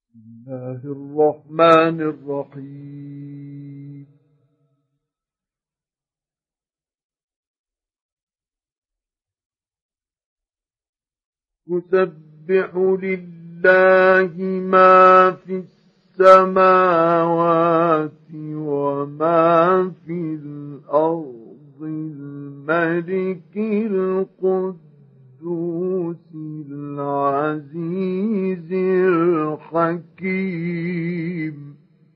بسم الله الرحمن الرحيم. يسبح لله ما في السماوات وما في الأرض الملك القدوس العزيز الحكيم.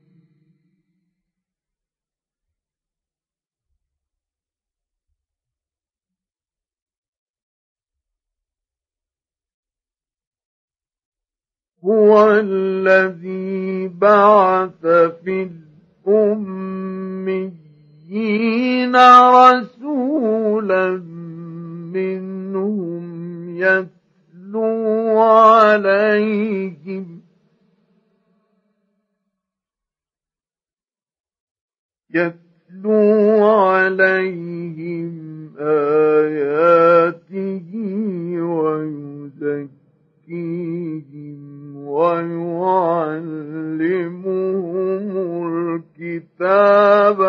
هو الذي بعث في الأميين رسولا منهم يتلو عليهم آياته ويزكيهم ويعلمهم الكتاب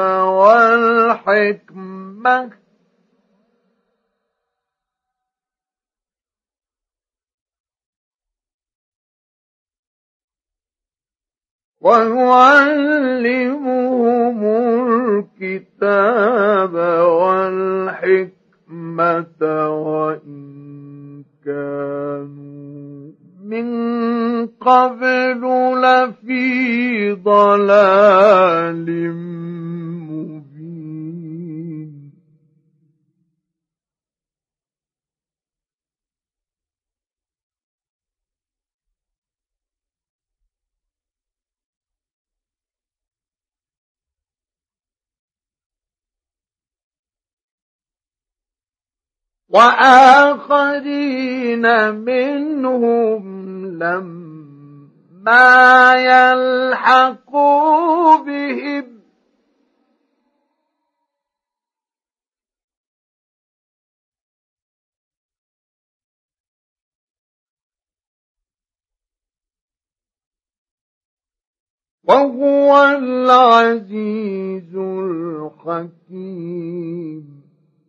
والحكمة وإن كانوا من قبل لفي ضلال مبين. وآخرين منهم لما يلحقوا بهم وهو العزيز الحكيم.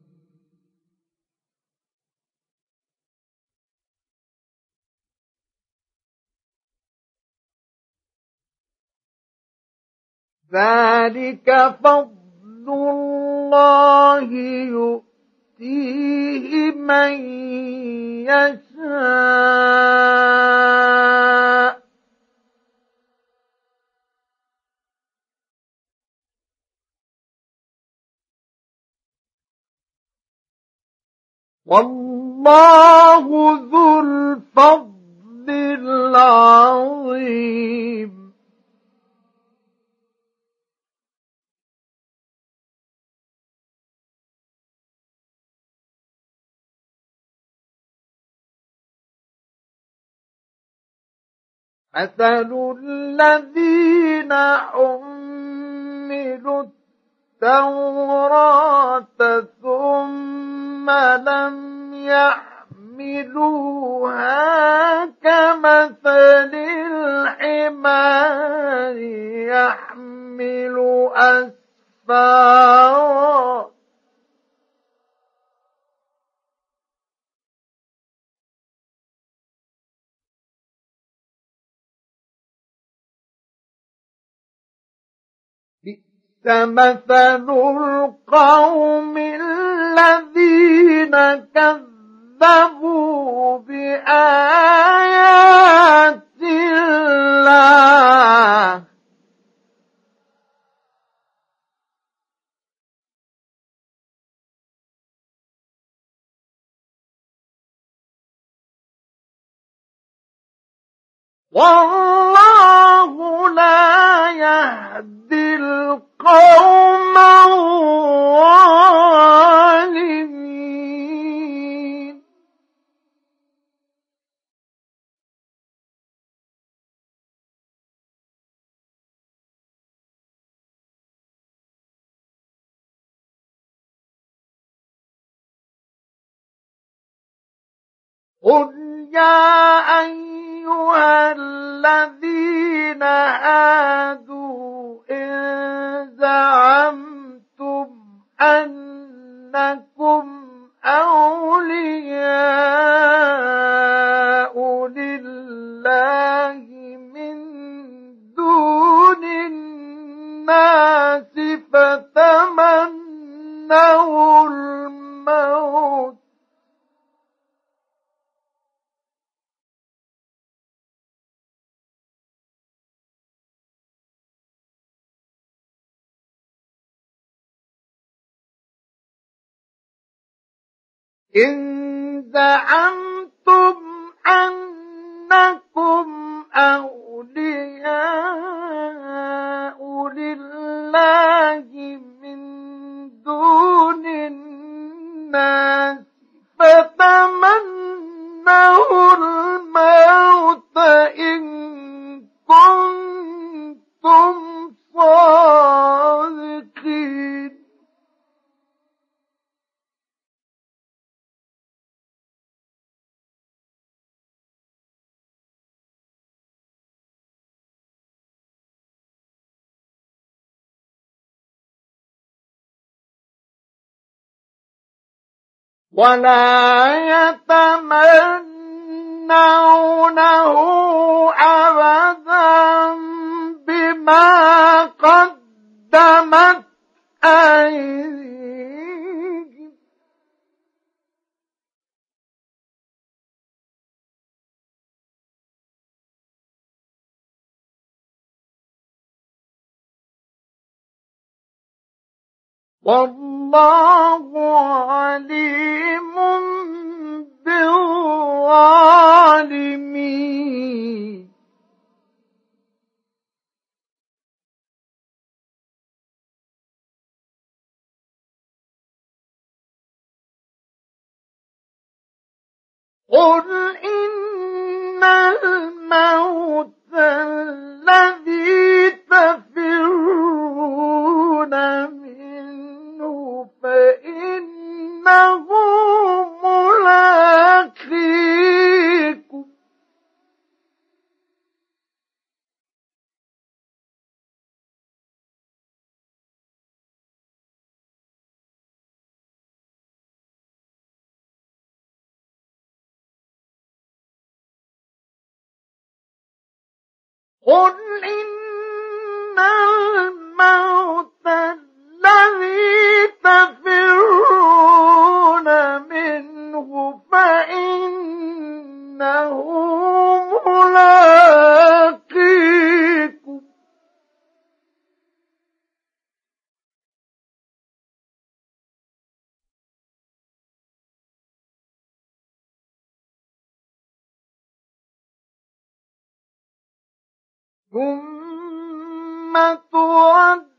ذلك فضل الله يؤتيه من يشاء والله ذو الفضل العظيم. مثل الذين حملوا التوراة ثم لم يحملوها كمثل الحمار يحمل أسفارا مثل القوم الذين كذبوا بآيات الله والله لا يهدي القوم الظالمين. قل يا أيها الذين الله من دون الناس فتمنوا الموت إن زعمتم أنكم أولياء لله من دون الناس فتمنوا الموت إن كنتم صادقين ولا يتمنونه أبدا بما قدمت أيديهم والله عليم بالظالمين قل إن الموت الذي تفرون منه فإنه ملاقيكم قل إن الموت الذي تفرون منه فإنه ملاقيكم ثم تردون